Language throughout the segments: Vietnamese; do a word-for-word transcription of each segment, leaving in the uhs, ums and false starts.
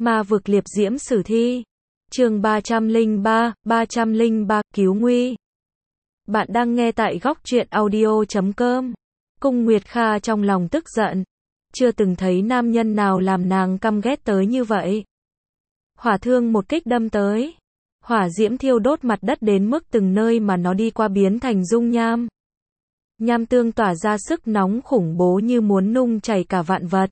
Ma vực liệp diễm sử thi. Chương ba trăm lẻ ba, ba trăm lẻ ba, cứu nguy. Bạn đang nghe tại góc truyện audio chấm com. Cung Nguyệt Kha trong lòng tức giận. Chưa từng thấy nam nhân nào làm nàng căm ghét tới như vậy. Hỏa thương một kích đâm tới. Hỏa diễm thiêu đốt mặt đất đến mức từng nơi mà nó đi qua biến thành dung nham. Nham tương tỏa ra sức nóng khủng bố như muốn nung chảy cả vạn vật.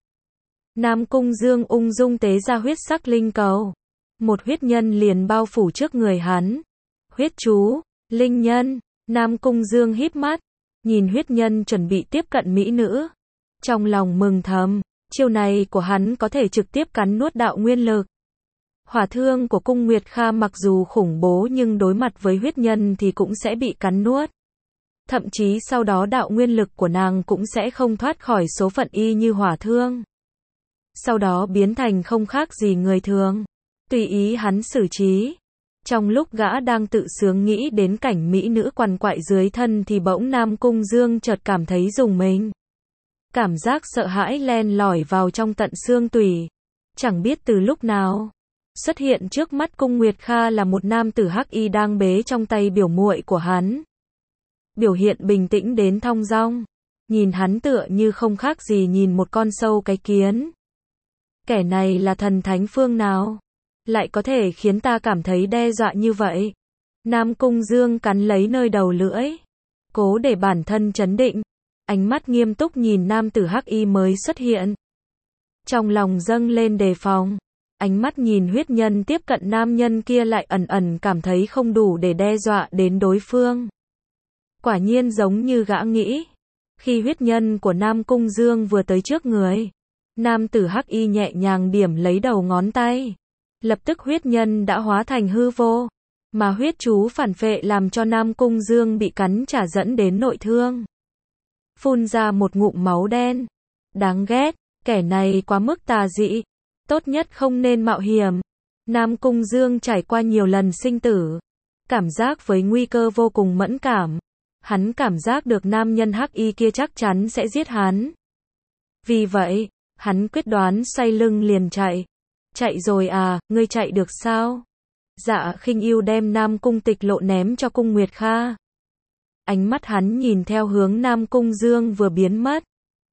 Nam Cung Dương ung dung tế ra huyết sắc linh cầu. Một huyết nhân liền bao phủ trước người hắn. Huyết chú, linh nhân, Nam Cung Dương híp mắt, nhìn huyết nhân chuẩn bị tiếp cận mỹ nữ. Trong lòng mừng thầm, chiêu này của hắn có thể trực tiếp cắn nuốt đạo nguyên lực. Hỏa thương của Cung Nguyệt Kha mặc dù khủng bố nhưng đối mặt với huyết nhân thì cũng sẽ bị cắn nuốt. Thậm chí sau đó đạo nguyên lực của nàng cũng sẽ không thoát khỏi số phận y như hỏa thương. Sau đó biến thành không khác gì người thường. Tùy ý hắn xử trí. Trong lúc gã đang tự sướng nghĩ đến cảnh mỹ nữ quằn quại dưới thân thì bỗng Nam Cung Dương chợt cảm thấy rùng mình. Cảm giác sợ hãi len lỏi vào trong tận xương tủy. Chẳng biết từ lúc nào, xuất hiện trước mắt Cung Nguyệt Kha là một nam tử hắc y đang bế trong tay biểu muội của hắn. Biểu hiện bình tĩnh đến thong dong. Nhìn hắn tựa như không khác gì nhìn một con sâu cái kiến. Kẻ này là thần thánh phương nào? Lại có thể khiến ta cảm thấy đe dọa như vậy? Nam Cung Dương cắn lấy nơi đầu lưỡi. Cố để bản thân trấn định. Ánh mắt nghiêm túc nhìn nam tử hắc y mới xuất hiện. Trong lòng dâng lên đề phòng. Ánh mắt nhìn huyết nhân tiếp cận nam nhân kia lại ẩn ẩn cảm thấy không đủ để đe dọa đến đối phương. Quả nhiên giống như gã nghĩ. Khi huyết nhân của Nam Cung Dương vừa tới trước người, nam tử hắc y nhẹ nhàng điểm lấy đầu ngón tay. Lập tức huyết nhân đã hóa thành hư vô. Mà huyết chú phản phệ làm cho Nam Cung Dương bị cắn trả dẫn đến nội thương. Phun ra một ngụm máu đen. Đáng ghét, kẻ này quá mức tà dị. Tốt nhất không nên mạo hiểm. Nam Cung Dương trải qua nhiều lần sinh tử. Cảm giác với nguy cơ vô cùng mẫn cảm. Hắn cảm giác được nam nhân hắc y kia chắc chắn sẽ giết hắn. Vì vậy, hắn quyết đoán xoay lưng liền chạy. Chạy rồi à, ngươi chạy được sao? Dạ Khinh Ưu đem Nam Cung Tịch Lộ ném cho Cung Nguyệt Kha. Ánh mắt hắn nhìn theo hướng Nam Cung Dương vừa biến mất.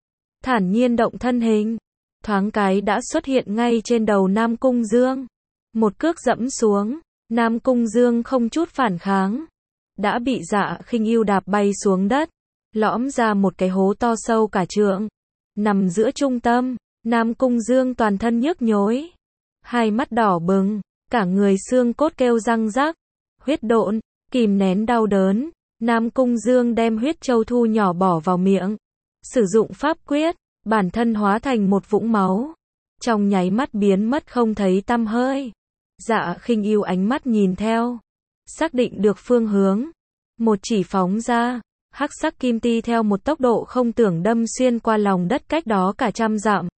Thản nhiên động thân hình. Thoáng cái đã xuất hiện ngay trên đầu Nam Cung Dương. Một cước dẫm xuống. Nam Cung Dương không chút phản kháng. Đã bị Dạ Khinh Ưu đạp bay xuống đất. Lõm ra một cái hố to sâu cả trượng. Nằm giữa trung tâm. Nam Cung Dương toàn thân nhức nhối. Hai mắt đỏ bừng. Cả người xương cốt kêu răng rắc. Huyết độn. Kìm nén đau đớn. Nam Cung Dương đem huyết châu thu nhỏ bỏ vào miệng. Sử dụng pháp quyết. Bản thân hóa thành một vũng máu. Trong nháy mắt biến mất không thấy tăm hơi. Dạ Khinh Ưu ánh mắt nhìn theo. Xác định được phương hướng. Một chỉ phóng ra. Hắc sắc kim ti theo một tốc độ không tưởng đâm xuyên qua lòng đất cách đó cả trăm dặm.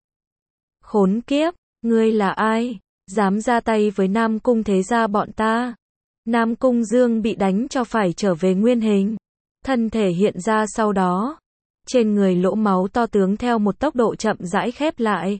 Khốn kiếp, ngươi là ai? Dám ra tay với Nam Cung thế gia bọn ta? Nam Cung Dương bị đánh cho phải trở về nguyên hình. Thân thể hiện ra sau đó. Trên người lỗ máu to tướng theo một tốc độ chậm rãi khép lại.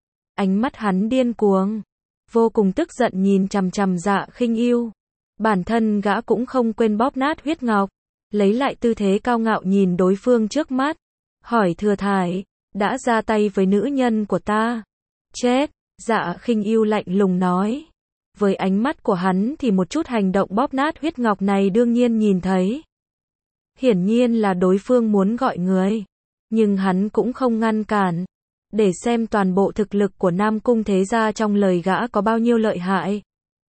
Ánh mắt hắn điên cuồng. Vô cùng tức giận nhìn chằm chằm Dạ Khinh Ưu. Bản thân gã cũng không quên bóp nát huyết ngọc. Lấy lại tư thế cao ngạo nhìn đối phương trước mắt. Hỏi thừa thải, đã ra tay với nữ nhân của ta. Chết, Dạ Khinh Ưu lạnh lùng nói. Với ánh mắt của hắn thì một chút hành động bóp nát huyết ngọc này đương nhiên nhìn thấy. Hiển nhiên là đối phương muốn gọi người. Nhưng hắn cũng không ngăn cản. Để xem toàn bộ thực lực của Nam Cung thế gia trong lời gã có bao nhiêu lợi hại.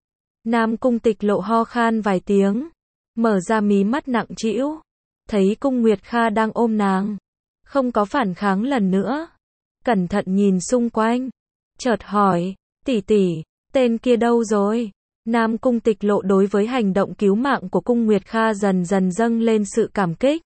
Nam Cung Tịch Lộ ho khan vài tiếng. Mở ra mí mắt nặng trĩu. Thấy Cung Nguyệt Kha đang ôm nàng. Không có phản kháng lần nữa. Cẩn thận nhìn xung quanh. Chợt hỏi, tỷ tỷ, tên kia đâu rồi? Nam Cung Tịch Lộ đối với hành động cứu mạng của Cung Nguyệt Kha dần dần dâng lên sự cảm kích.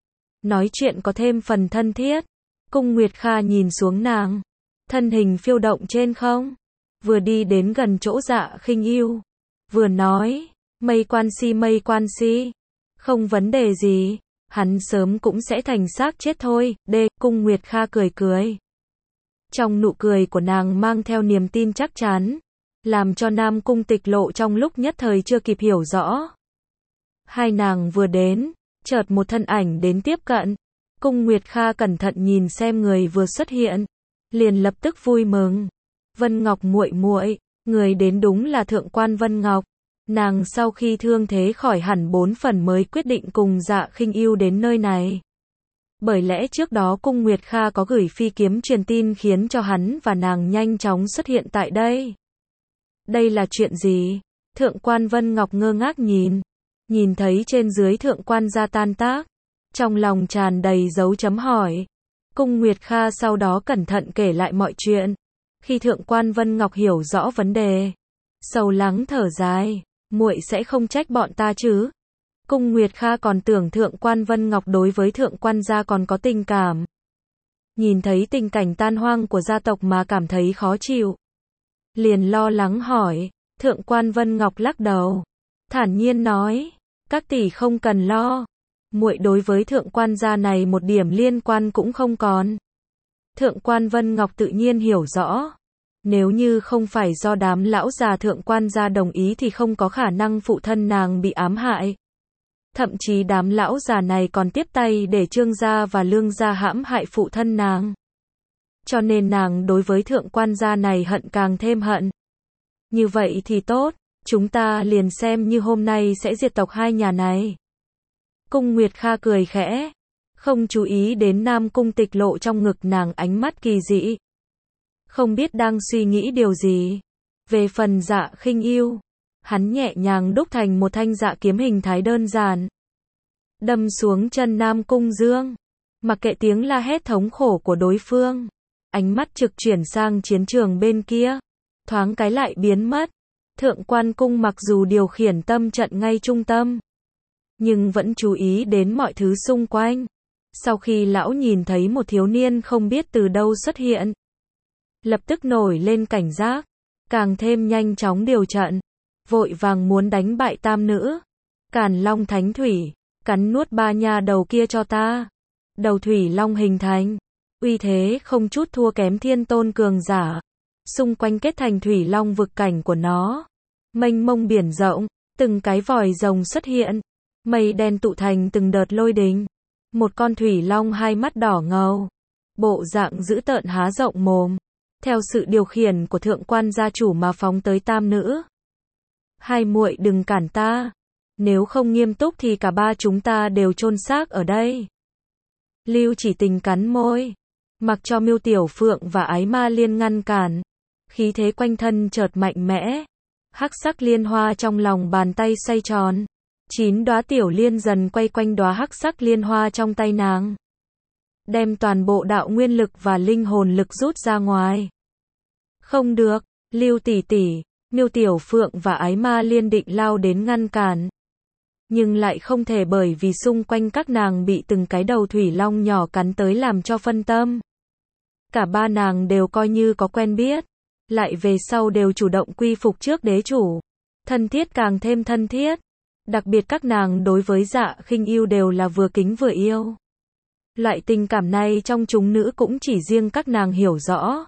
Nói chuyện có thêm phần thân thiết. Cung Nguyệt Kha nhìn xuống nàng. Thân hình phiêu động trên không. Vừa đi đến gần chỗ Dạ Khinh Ưu. Vừa nói, mây quan si mây quan si. Không vấn đề gì. Hắn sớm cũng sẽ thành xác chết thôi. Đê, Cung Nguyệt Kha cười cười. Trong nụ cười của nàng mang theo niềm tin chắc chắn. làm cho Nam Cung Tịch Lộ trong lúc nhất thời chưa kịp hiểu rõ. Hai nàng vừa đến, chợt một thân ảnh đến tiếp cận. Cung Nguyệt Kha cẩn thận nhìn xem người vừa xuất hiện, liền lập tức vui mừng. Vân Ngọc muội muội, người đến đúng là thượng quan Vân Ngọc. Nàng sau khi thương thế khỏi hẳn bốn phần mới quyết định cùng Dạ Khinh Ưu đến nơi này. Bởi lẽ trước đó Cung Nguyệt Kha có gửi phi kiếm truyền tin khiến cho hắn và nàng nhanh chóng xuất hiện tại đây. Đây là chuyện gì? Thượng quan Vân Ngọc ngơ ngác nhìn, nhìn thấy trên dưới thượng quan gia tan tác, trong lòng tràn đầy dấu chấm hỏi. Cung Nguyệt Kha sau đó cẩn thận kể lại mọi chuyện. Khi thượng quan Vân Ngọc hiểu rõ vấn đề, sầu lắng thở dài, muội sẽ không trách bọn ta chứ? Cung Nguyệt Kha còn tưởng thượng quan Vân Ngọc đối với thượng quan gia còn có tình cảm. Nhìn thấy tình cảnh tan hoang của gia tộc mà cảm thấy khó chịu, liền lo lắng hỏi. Thượng quan Vân Ngọc lắc đầu, thản nhiên nói, các tỷ không cần lo, muội đối với thượng quan gia này một điểm liên quan cũng không còn. Thượng quan Vân Ngọc tự nhiên hiểu rõ, nếu như không phải do đám lão già thượng quan gia đồng ý thì không có khả năng phụ thân nàng bị ám hại. Thậm chí đám lão già này còn tiếp tay để Trương gia và Lương gia hãm hại phụ thân nàng. Cho nên nàng đối với thượng quan gia này hận càng thêm hận. Như vậy thì tốt, chúng ta liền xem như hôm nay sẽ diệt tộc hai nhà này. Cung Nguyệt Kha cười khẽ, không chú ý đến Nam Cung Tịch Lộ trong ngực nàng ánh mắt kỳ dị. Không biết đang suy nghĩ điều gì. Về phần Dạ Khinh Ưu, hắn nhẹ nhàng đúc thành một thanh dạ kiếm hình thái đơn giản, đâm xuống chân Nam Cung Dương. Mặc kệ tiếng la hét thống khổ của đối phương, ánh mắt trực chuyển sang chiến trường bên kia, thoáng cái lại biến mất. Thượng quan cung mặc dù điều khiển tâm trận ngay trung tâm, nhưng vẫn chú ý đến mọi thứ xung quanh. Sau khi lão nhìn thấy một thiếu niên không biết từ đâu xuất hiện, lập tức nổi lên cảnh giác, càng thêm nhanh chóng điều trận, vội vàng muốn đánh bại tam nữ. Càn Long Thánh Thủy, cắn nuốt ba nha đầu kia cho ta. Đầu thủy long hình thành, uy thế không chút thua kém thiên tôn cường giả. Xung quanh kết thành thủy long vực cảnh của nó, mênh mông biển rộng, từng cái vòi rồng xuất hiện, mây đen tụ thành từng đợt lôi đình. Một con thủy long hai mắt đỏ ngầu, bộ dạng dữ tợn há rộng mồm, theo sự điều khiển của thượng quan gia chủ mà phóng tới tam nữ. Hai muội đừng cản ta, nếu không nghiêm túc thì cả ba chúng ta đều chôn xác ở đây. Lưu Chỉ Tình cắn môi, mặc cho Miêu Tiểu Phượng và Ái Ma Liên ngăn cản, khí thế quanh thân chợt mạnh mẽ, hắc sắc liên hoa trong lòng bàn tay xoay tròn, chín đóa tiểu liên dần quay quanh đóa hắc sắc liên hoa trong tay nàng, đem toàn bộ đạo nguyên lực và linh hồn lực rút ra ngoài. Không được, Lưu tỷ tỷ, Miêu Tiểu Phượng và Ái Ma Liên định lao đến ngăn cản, nhưng lại không thể bởi vì xung quanh các nàng bị từng cái đầu thủy long nhỏ cắn tới làm cho phân tâm. Cả ba nàng đều coi như có quen biết, lại về sau đều chủ động quy phục trước đế chủ, thân thiết càng thêm thân thiết. Đặc biệt các nàng đối với Dạ Khinh Ưu đều là vừa kính vừa yêu. Loại tình cảm này trong chúng nữ cũng chỉ riêng các nàng hiểu rõ.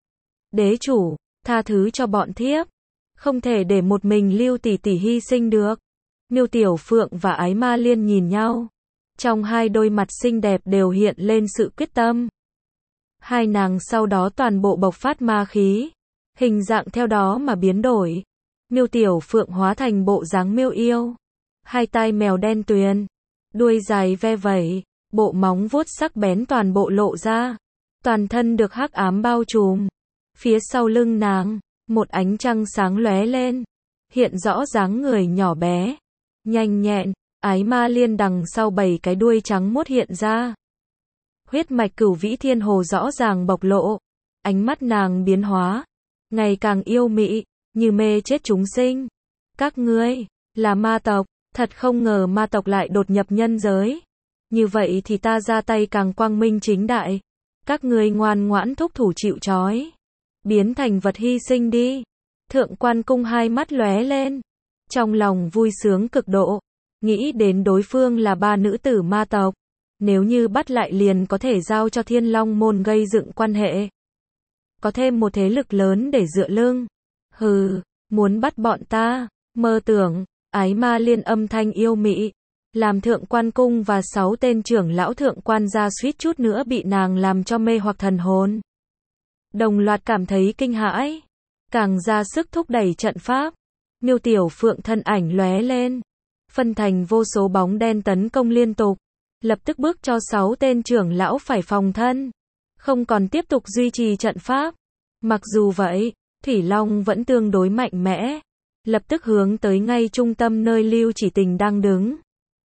Đế chủ, tha thứ cho bọn thiếp, không thể để một mình Lưu tỷ tỷ hy sinh được. Miêu Tiểu Phượng và Ái Ma Liên nhìn nhau, trong hai đôi mặt xinh đẹp đều hiện lên sự quyết tâm. Hai nàng sau đó toàn bộ bộc phát ma khí, hình dạng theo đó mà biến đổi. Miêu Tiểu Phượng hóa thành bộ dáng miêu yêu, hai tai mèo đen tuyền, đuôi dài ve vẩy, bộ móng vuốt sắc bén toàn bộ lộ ra, toàn thân được hắc ám bao trùm. Phía sau lưng nàng, một ánh trăng sáng lóe lên, hiện rõ dáng người nhỏ bé, nhanh nhẹn. Ái Ma Liên đằng sau bảy cái đuôi trắng muốt hiện ra, huyết mạch cửu vĩ thiên hồ rõ ràng bộc lộ, ánh mắt nàng biến hóa, ngày càng yêu mị, như mê chết chúng sinh. Các ngươi là ma tộc, thật không ngờ ma tộc lại đột nhập nhân giới. Như vậy thì ta ra tay càng quang minh chính đại. Các ngươi ngoan ngoãn thúc thủ chịu trói, biến thành vật hy sinh đi. Thượng quan cung hai mắt lóe lên, trong lòng vui sướng cực độ, nghĩ đến đối phương là ba nữ tử ma tộc, nếu như bắt lại liền có thể giao cho Thiên Long môn gây dựng quan hệ, có thêm một thế lực lớn để dựa lưng. Hừ, muốn bắt bọn ta, mơ tưởng, Ái Ma Liên âm thanh yêu mị, làm thượng quan cung và sáu tên trưởng lão thượng quan gia suýt chút nữa bị nàng làm cho mê hoặc thần hồn. Đồng loạt cảm thấy kinh hãi, càng ra sức thúc đẩy trận pháp. Miêu Tiểu Phượng thân ảnh lóe lên, phân thành vô số bóng đen tấn công liên tục, lập tức bước cho sáu tên trưởng lão phải phòng thân, không còn tiếp tục duy trì trận pháp. Mặc dù vậy, Thủy Long vẫn tương đối mạnh mẽ, lập tức hướng tới ngay trung tâm nơi Lưu Chỉ Tình đang đứng.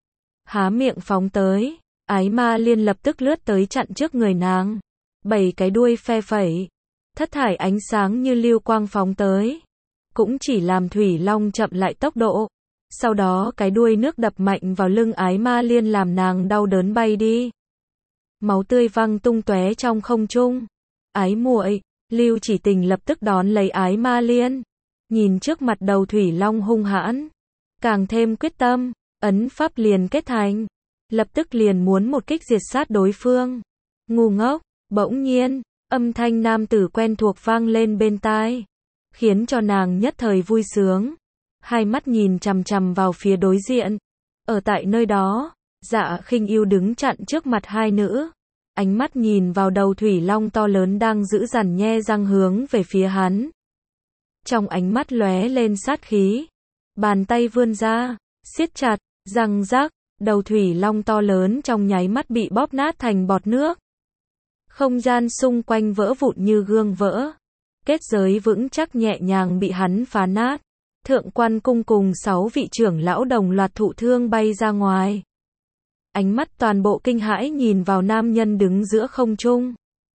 Há miệng phóng tới, Ái Ma Liên lập tức lướt tới chặn trước người nàng. Bảy cái đuôi phe phẩy, thất thải ánh sáng như lưu quang phóng tới, cũng chỉ làm Thủy Long chậm lại tốc độ. Sau đó cái đuôi nước đập mạnh vào lưng Ái Ma Liên làm nàng đau đớn bay đi. Máu tươi văng tung tóe trong không trung. Ái muội, Lưu Chỉ Tình lập tức đón lấy Ái Ma Liên, nhìn trước mặt đầu Thủy Long hung hãn, càng thêm quyết tâm, ấn pháp liền kết thành, lập tức liền muốn một kích diệt sát đối phương. Ngu ngốc, bỗng nhiên, âm thanh nam tử quen thuộc vang lên bên tai, khiến cho nàng nhất thời vui sướng, hai mắt nhìn chằm chằm vào phía đối diện. Ở tại nơi đó, Dạ Khinh Yêu đứng chặn trước mặt hai nữ, ánh mắt nhìn vào đầu Thủy Long to lớn đang giữ dằn nhe răng hướng về phía hắn. Trong ánh mắt lóe lên sát khí, bàn tay vươn ra, siết chặt, răng rác, đầu Thủy Long to lớn trong nháy mắt bị bóp nát thành bọt nước. Không gian xung quanh vỡ vụn như gương vỡ, kết giới vững chắc nhẹ nhàng bị hắn phá nát. Thượng quan cung cùng sáu vị trưởng lão đồng loạt thụ thương bay ra ngoài. Ánh mắt toàn bộ kinh hãi nhìn vào nam nhân đứng giữa không trung.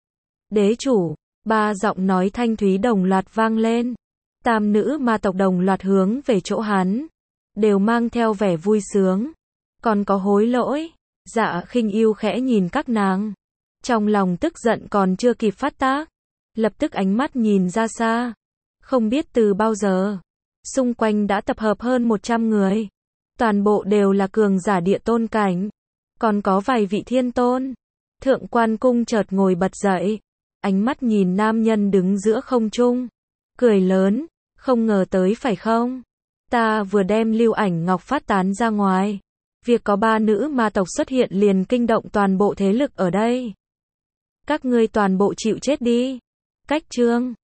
Đế chủ, ba giọng nói thanh thúy đồng loạt vang lên. Tam nữ ma tộc đồng loạt hướng về chỗ hắn, đều mang theo vẻ vui sướng. Còn có hối lỗi. Dạ Khinh Yêu khẽ nhìn các nàng, trong lòng tức giận còn chưa kịp phát tác, lập tức ánh mắt nhìn ra xa. Không biết từ bao giờ, xung quanh đã tập hợp hơn một trăm người. Toàn bộ đều là cường giả địa tôn cảnh, còn có vài vị thiên tôn. Thượng quan cung chợt ngồi bật dậy, ánh mắt nhìn nam nhân đứng giữa không trung, cười lớn, không ngờ tới phải không? Ta vừa đem lưu ảnh ngọc phát tán ra ngoài, việc có ba nữ ma tộc xuất hiện liền kinh động toàn bộ thế lực ở đây. Các ngươi toàn bộ chịu chết đi. Cách chương